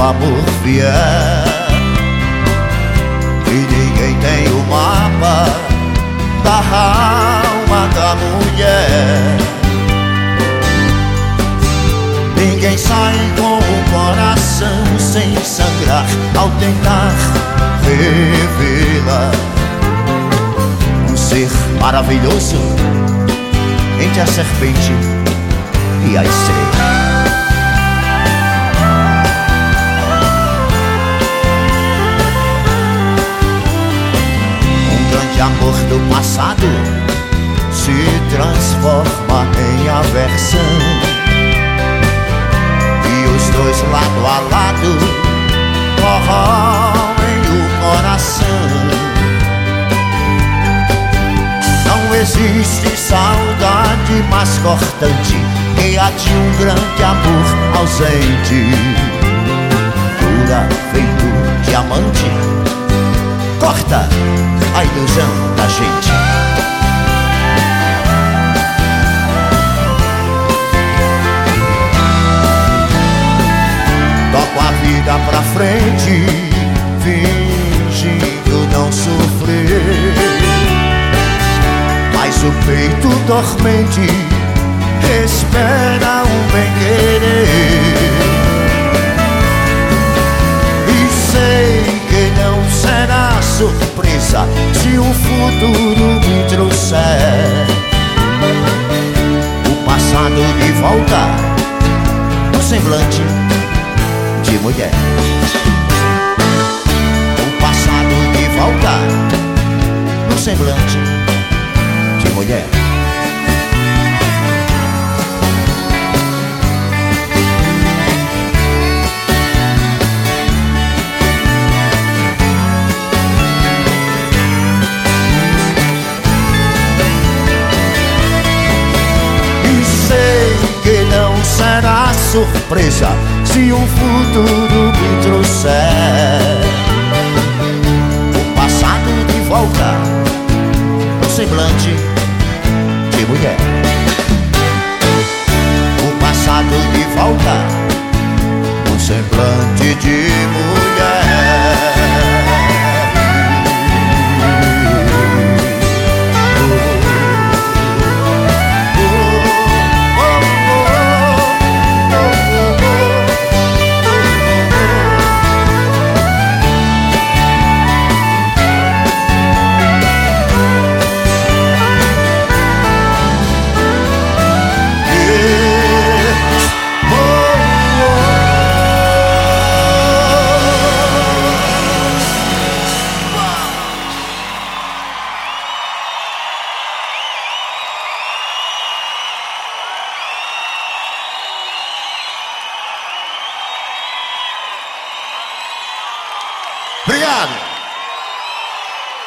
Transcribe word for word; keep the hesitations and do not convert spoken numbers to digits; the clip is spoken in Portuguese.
amor fiel. E ninguém tem o mapa da alma da mulher. Ninguém sai com o coração sem sangrar ao tentar revê-la. Um ser maravilhoso entre a serpente e a estrela. Amor do passado se transforma em aversão, e os dois lado a lado corroem o coração. Não existe saudade mais cortante que a de um grande amor ausente, dura feito diamante, corta a ilusão da gente. Toco a vida pra frente, fingindo não sofrer, mas o peito dormente espera um bem-querer. E sei que não será surpresa se o futuro me trouxer o passado de volta no semblante de mulher. O passado de volta no semblante de mulher. Será surpresa se um futuro me trouxer o passado de volta no semblante de mulher. O passado de volta no semblante de mulher. Obrigado.